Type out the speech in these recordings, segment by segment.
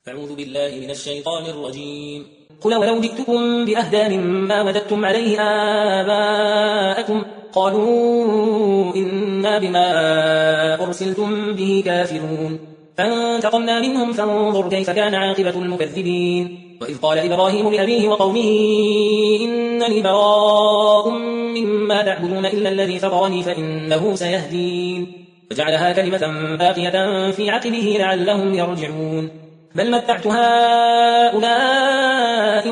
أعوذ بالله من الشيطان الرجيم. قل ولو جئتكم بأهدى مما وجدتم عليه آباءكم قالوا إنا بما أرسلتم به كافرون فانتقمنا منهم فانظر كيف كان عاقبة المكذبين. وإذ قال إبراهيم لأبيه وقومه إنني براء مما تعبدون إلا الذي فطرني فإنه سيهدين فجعلها كلمة باقية في عقبه لعلهم يرجعون. بل متعت هؤلاء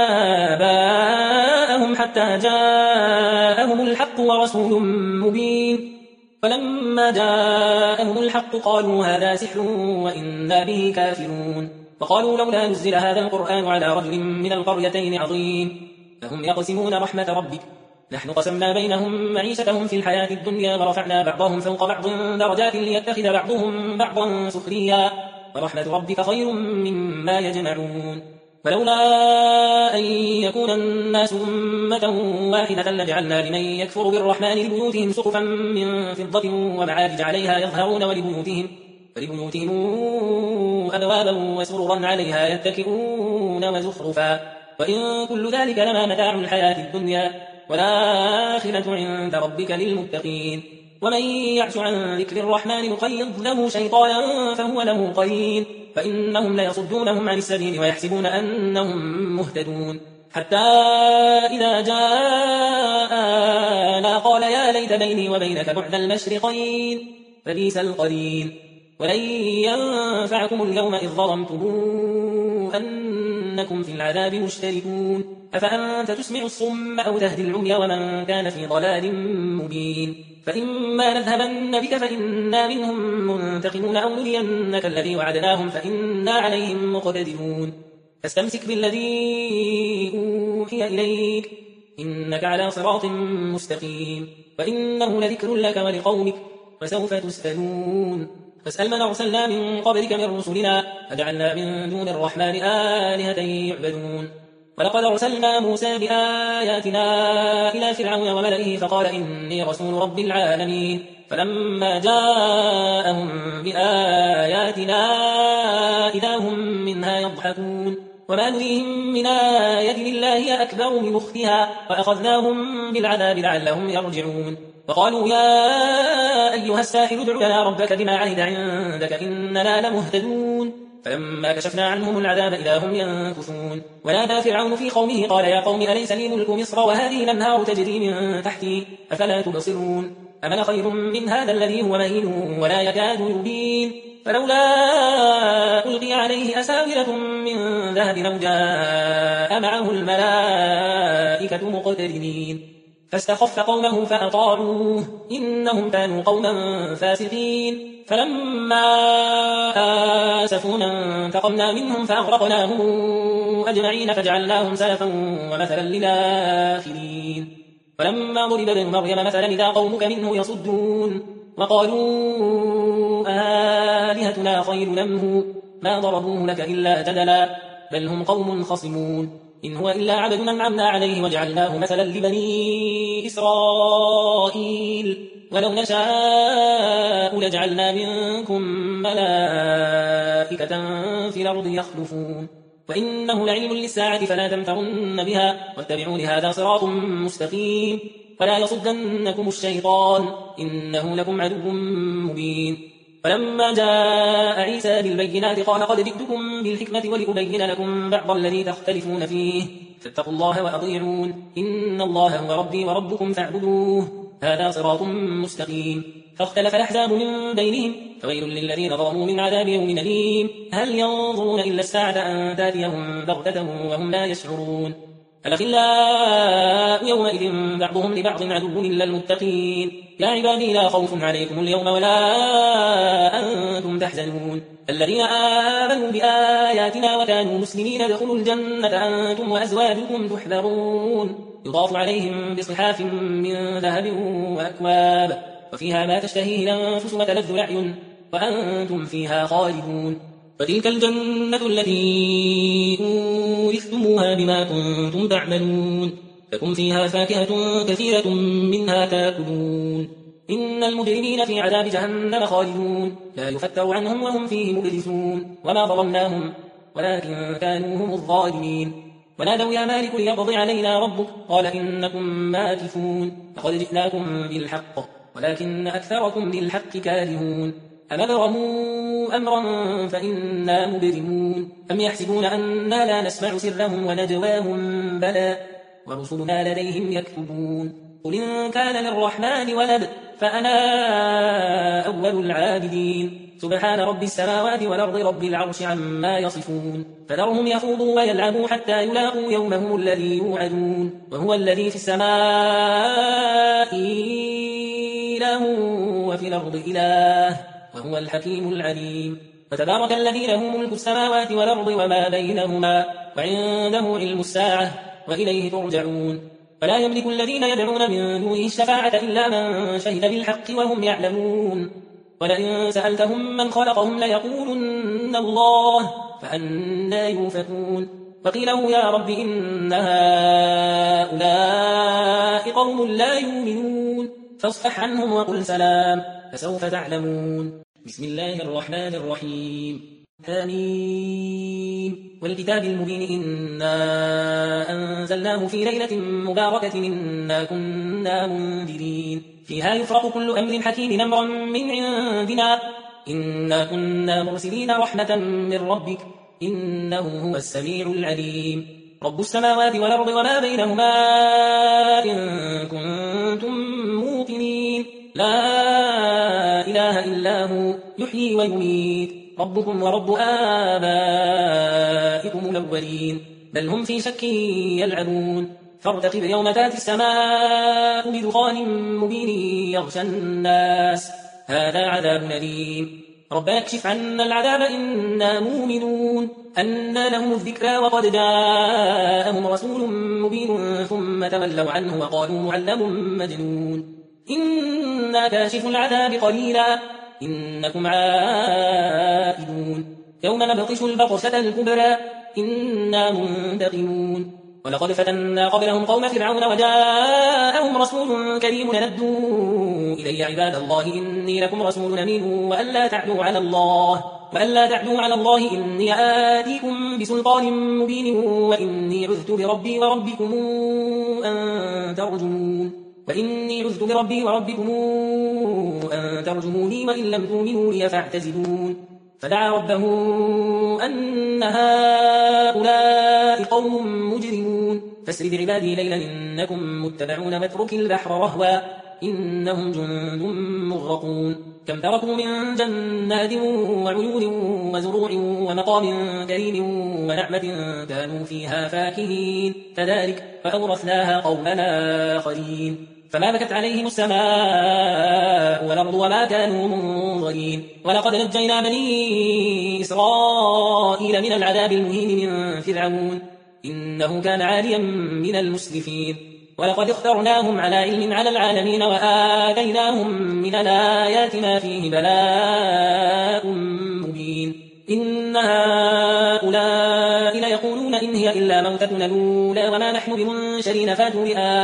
وآباءهم حتى جاءهم الحق ورسول مبين فلما جاءهم الحق قالوا هذا سحر وإنا به كافرون وقالوا لولا نزل هذا القرآن على رجل من القريتين عظيم فهم يقسمون رحمة ربك نحن قسمنا بينهم معيشتهم في الحياة الدنيا ورفعنا بعضهم فوق بعض درجات ليتخذ بعضهم بعضا سخريا ورحمة ربك خير مما يجمعون. ولولا أن يكون الناس أمة واحدة لجعلنا لمن يكفر بالرحمن لبيوتهم سقفا من فضة ومعارج عليها يظهرون ولبيوتهم أبوابا وسررا عليها يتكئون وزخرفا وإن كل ذلك لما متاع الحياة الدنيا والآخرة عند ربك للمتقين. ومن يعش عن ذكر الرحمن يقيض له شيطانا فهو له قرين فإنهم ليصدونهم عن السبيل ويحسبون أنهم مهتدون حتى إذا جاءنا قال يا ليت بيني وبينك بعد المشرقين فبئس القرين. ولن ينفعكم اليوم إذ ظلمتم أنكم في العذاب مشتركون أفأنت تسمع الصم أو تهدي العمي ومن كان في ضلال مبين. فإما نذهبن بك فإنا منهم منتقمون أو نرينك الذي وعدناهم فإنا عليهم مقتدرون. فاستمسك بالذي أوحي إليك إنك على صراط مستقيم وإنه لذكر لك ولقومك وسوف تسألون. فاسأل من أرسلنا من قبلك من رسلنا أجعلنا من دون الرحمن آلهة يعبدون. ولقد أرسلنا موسى بآياتنا إلى فرعون وملئه فقال إني رسول رب العالمين فلما جاءهم بآياتنا إذا هم منها يضحكون وما نريهم من آية الله هي أكبر من أختها وأخذناهم بالعذاب لعلهم يرجعون. وقالوا يا أيها الساحر ادع لنا ربك بما عهد عندك إننا لمهتدون فلما كشفنا عنهم العذاب إذا هم ينكثون. ونادى فرعون في قومه قال يا قوم أليس لي ملك مصر وهذه الأنهار تجري من تحتي أفلا تبصرون أمن خير من هذا الذي هو مهين ولا يكاد يبين فلولا ألقي عليه أساورة من ذهب أو جاء معه الملائكة مقترنين فاستخف قومه فأطاعوه إنهم كانوا قوما فاسقين. فلما آسفونا انتقمنا منهم فأغرقناهم أجمعين فجعلناهم سلفا ومثلا للآخرين. ولما ضرب ابن مريم مثلا إذا قومك منه يصدون وقالوا آلهتنا خير نمه ما ضربوه لك إلا جدلا بل هم قوم خصمون. إن هو إلا عبد أنعمنا عليه وجعلناه مثلا لبني إسرائيل ولو نشاء لجعلنا منكم ملائكة في الأرض يخلفون وإنه لعلم للساعة فلا تمترن بها واتبعوا لهذا صراط مستقيم ولا يصدنكم الشيطان إنه لكم عدو مبين. فلما جاء عيسى بالبينات قال قد جئتكم بالحكمة ولأبين لكم بعض الذي تختلفون فيه فاتقوا الله وأطيعون إن الله هو ربي وربكم فاعبدوه هذا صراط مستقيم. فاختلف الأحزاب من بينهم فويل للذين ظلموا من عذاب يوم أليم هل ينظرون إلا الساعة أن تأتيهم بغتة وهم لا يشعرون. الأخلاء يومئذ بعضهم لبعض عدو إلا المتقين يا عبادي لا خوف عليكم اليوم ولا أنتم تحزنون الذين آمنوا بآياتنا وكانوا مسلمين ادخلوا الجنة أنتم وأزواجكم تحبرون يضاف عليهم بصحاف من ذهب وأكواب وفيها ما تشتهيه الأنفس وتلذ الأعين وأنتم فيها خالدون. فتلك الجنة التي أورثتموها بما كنتم تعملون لكم فيها فاكهة كثيرة منها تأكلون إن المجرمين في عذاب جهنم خالدون لا يفتر عنهم وهم فيه مبلسون وما ظلمناهم ولكن كانوا هم الظالمين. ونادوا يا مالك ليقض علينا ربك قال إنكم ماكثون لقد جئناكم بالحق ولكن أكثركم للحق كارهون أم أبرموا أمرا فإنا مبرمون أم يحسبون أنا لا نسمع سرهم ونجواهم بلى ورسلنا لديهم يكتبون قل إن كان للرحمن ولد فأنا أول العابدين سبحان رب السماوات والأرض رب العرش عما يصفون فذرهم يخوضوا ويلعبوا حتى يلاقوا يومهم الذي يوعدون وهو الذي في السماء إله وفي الأرض إله وهو الحكيم العليم فتبارك الذي له ملك السماوات والأرض وما بينهما وعنده علم الساعة وإليه ترجعون فلا يملك الذين يدعون من دونه الشفاعة إلا من شهد بالحق وهم يعلمون ولئن سألتهم من خلقهم ليقولن الله فأنى يؤفكون فقيله يا رب إن هؤلاء قوم لا يؤمنون فاصفح عنهم وقل سلام فسوف تعلمون بسم الله الرحمن الرحيم حميم والكتاب المبين إنا أنزلناه في ليلة مباركة إنا كنا منذرين فيها يفرق كل أمر حكيم أمرا من عندنا إنا كنا مرسلين رحمة من ربك إنه هو السميع العليم رب السماوات والأرض وما بينهما إن كنتم موقنين لا إله إلا هو يحيي ويميت ربكم ورب آبائكم الأولين بل هم في شك يلعبون فارتقب يوم تأتي السماء بدخان مبين يغشى الناس هذا عذاب أليم ربنا اكشف عنا العذاب إنا مؤمنون أنى لهم الذكرى وقد جاءهم رسول مبين ثم تولوا عنه وقالوا معلم مجنون إنا كاشف العذاب قليلا إنكم عائدون يوم نبطش البطشة الكبرى إنا منتقمون ولقد فتنا قبلهم قوم فرعون وجاءهم رسول كريم ندوا إلي عباد الله إني لكم رسول أمين وألا تعدوا على الله إني آتيكم بسلطان مبين وإني عذت بربي وربكم أن ترجموني وإن لم تؤمنوا لي فاعتزلون فدعا ربه أن هؤلاء قوم مجرمون فاسر بعبادي ليلا إنكم متبعون واترك البحر رهوا إنهم جند مغرقون كم تركوا من جنات وعيون وزروع ومقام كريم ونعمة كانوا فيها فاكهين كذلك فأورثناها قومنا آخرين فما بكت عليهم السماء والأرض وما كانوا منظرين ولقد نجينا بني إسرائيل من العذاب المهين من فرعون إنه كان عاليا من المسرفين ولقد اخترناهم على علم على العالمين وآتيناهم من الآيات ما فيه بلاء مبين إن هؤلاء ليقولون إن هي إلا موتتنا الأولى وما نحن بمنشرين فاتوا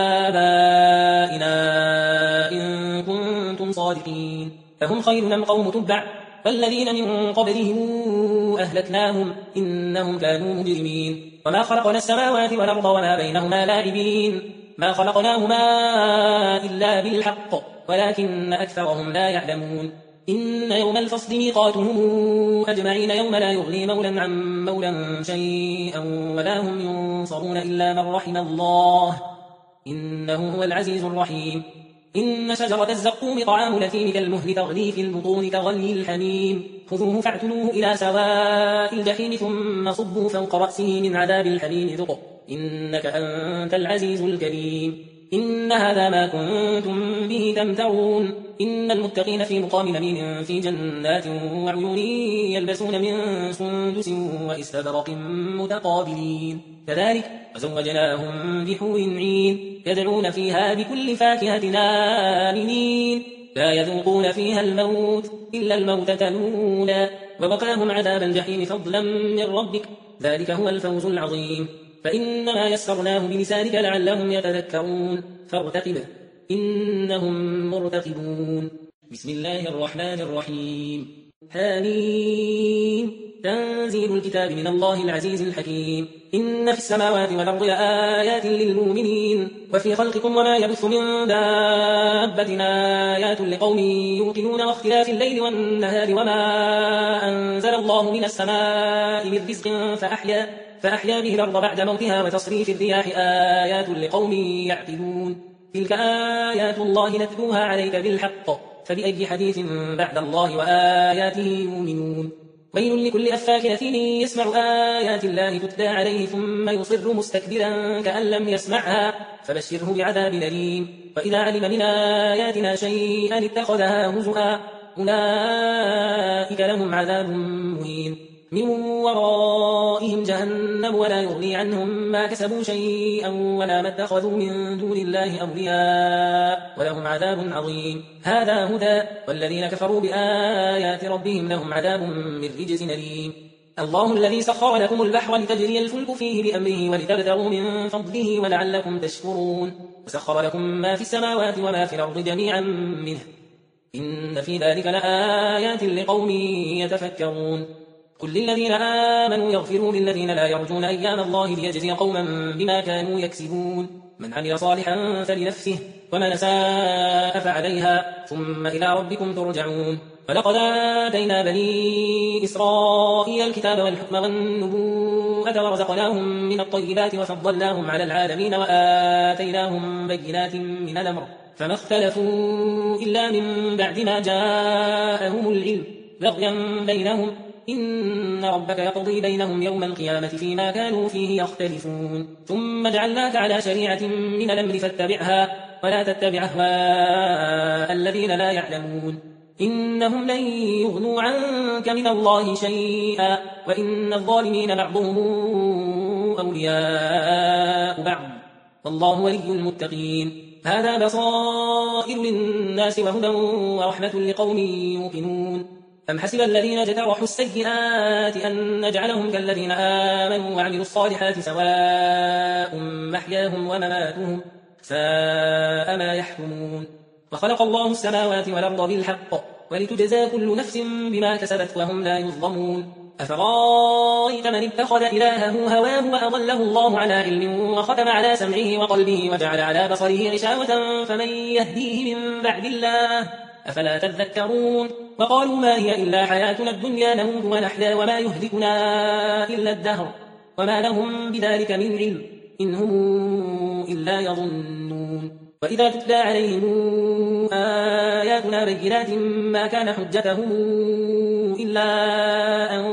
بآبائنا إن كنتم صادقين فهم خير أم قوم تبع والذين من قبلهم أهلكناهم إنهم كانوا مجرمين وما خلقنا السماوات والأرض وما بينهما لاعبين ما خلقناهما إلا بالحق ولكن أكثرهم لا يعلمون إن يوم الفصل ميقاتهم أجمعين يوم لا يغني مولا عن مولا شيئا ولا هم ينصرون إلا من رحم الله إنه هو العزيز الرحيم إن شجرة الزقوم طعام الأثيم كالمهل تغلي في البطون كغلي الحميم خذوه فاعتلوه إلى سواء الجحيم ثم صبوا فوق رأسه من عذاب الحميم ذق إنك أنت العزيز الكريم إن هذا ما كنتم به تمترون إن المتقين في مقام أمين في جنات وعيون يلبسون من سندس وإستبرق متقابلين كذلك وزوجناهم بحور عين يدعون فيها بكل فاكهة آمنين لا يذوقون فيها الموت إلا الموتة الأولى ووقاهم عذاب الجحيم فضلا من ربك ذلك هو الفوز العظيم فإنما يسرناه بلسانك لعلهم يتذكرون فارتقب إنهم مرتقبون بسم الله الرحمن الرحيم حميم تنزيل الكتاب من الله العزيز الحكيم إن في السماوات والأرض لآيات للمؤمنين وفي خلقكم وما يبث من دابة آيات لقوم يوقنون واختلاف الليل والنهار وما أنزل الله من السماء من رزق فأحيا به الأرض بعد موتها وتصريف الرياح آيات لقوم يعقلون تلك آيات الله نتلوها عليك بالحق فبأي حديث بعد الله وآياته يؤمنون ويل لكل أفاك أثيم يسمع آيات الله تتلى عليه ثم يصر مستكبرا كأن لم يسمعها فبشره بعذاب أليم وإذا علم من آياتنا شيئا اتخذها هزؤا أولئك لهم عذاب مهين من ورائهم جهنم ولا يغني عنهم ما كسبوا شيئا ولا ما اتخذوا من دون الله أولياء ولهم عذاب عظيم هذا هدى والذين كفروا بآيات ربهم لهم عذاب من رجز أليم الله الذي سخر لكم البحر لتجري الفلك فيه بأمره ولتبتغوا من فضله ولعلكم تشكرون وسخر لكم ما في السماوات وما في الأرض جميعا منه إن في ذلك لآيات لقوم يتفكرون قل للذين آمنوا يغفروا للذين لا يرجون أيام الله ليجزي قوما بما كانوا يكسبون من عمل صالحا فلنفسه ومن ساء فعليها ثم إلى ربكم ترجعون ولقد آتينا بني إسرائيل الكتاب والحكم والنبوءة ورزقناهم من الطيبات وفضلناهم على العالمين وآتيناهم بينات من الأمر فما اختلفوا إلا من بعد ما جاءهم العلم بغيا بينهم إن ربك يقضي بينهم يوم القيامة فيما كانوا فيه يختلفون ثم جعلناك على شريعة من الأمر فاتبعها ولا تتبع أهواء الذين لا يعلمون إنهم لن يغنوا عنك من الله شيئا وإن الظالمين بعضهم أولياء بعض والله ولي المتقين هذا بصائر للناس وهدى ورحمة لقوم يوقنون أم حسب الذين اجترحوا السيئات أن نجعلهم كالذين آمنوا وعملوا الصالحات سواء محياهم ومماتهم ساء ما يحكمون وخلق الله السماوات والأرض بالحق ولتجزى كل نفس بما كسبت وهم لا يظلمون أفرأيت من اتخذ إلهه هواه وأضله الله على علم وختم على سمعه وقلبه وجعل على بصره غشاوة فمن يهديه من بعد الله أفلا تذكرون وقالوا ما هي إلا حياتنا الدنيا نموت ونحيا وما يهلكنا إلا الدهر وما لهم بذلك من علم إن هم إلا يظنون وإذا تتلى عليهم آياتنا بينات ما كان حجتهم إلا أن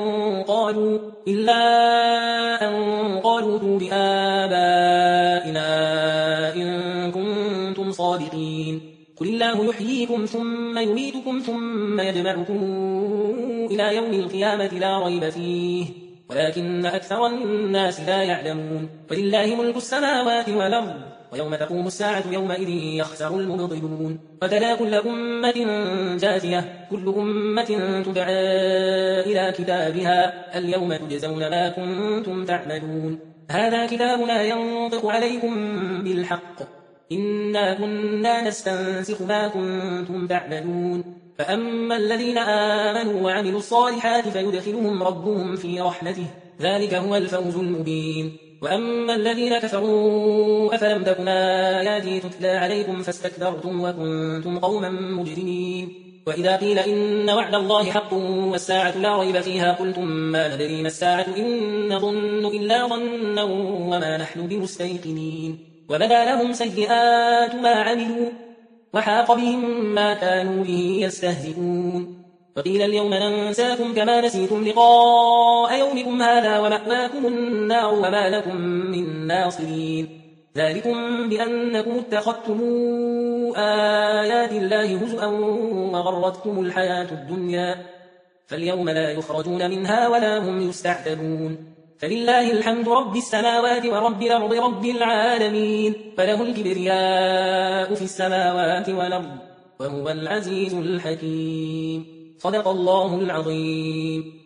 قالوا ائتوا بآبائنا إن كنتم صادقين قل الله يحييكم ثم يميتكم ثم يجمعكم إلى يوم القيامة لا ريب فيه ولكن أكثر الناس لا يعلمون ولله ملك السماوات والأرض ويوم تقوم الساعة يومئذ يخسر المبطلون وتلا كل أمة جاثية كل أمة تدعى إلى كتابها اليوم تجزون ما كنتم تعملون هذا كتابنا ينطق عليكم بالحق إنا كنا نستنسخ ما كنتم تعملون فأما الذين آمنوا وعملوا الصالحات فيدخلهم ربهم في رحمته ذلك هو الفوز المبين وأما الذين كفروا أفلم تكن آياتي تتلى عليكم فاستكبرتم وكنتم قوما مجرمين وإذا قيل إن وعد الله حق والساعة لا ريب فيها قلتم ما ندري ما الساعة إن نظن إلا ظنا وما نحن بمستيقنين وبدا لهم سيئات ما عملوا وحاق بهم ما كانوا به يستهزئون وقيل اليوم ننساكم كما نسيتم لقاء يومكم هذا ومأواكم النار وما لكم من ناصرين ذلكم بأنكم اتخذتم آيات الله هزؤا وغرتكم الحياة الدنيا فاليوم لا يخرجون منها ولا هم يستعتبون فلله الحمد رب السماوات ورب الأرض رب العالمين فله الكبرياء في السماوات والأرض وهو العزيز الحكيم صدق الله العظيم.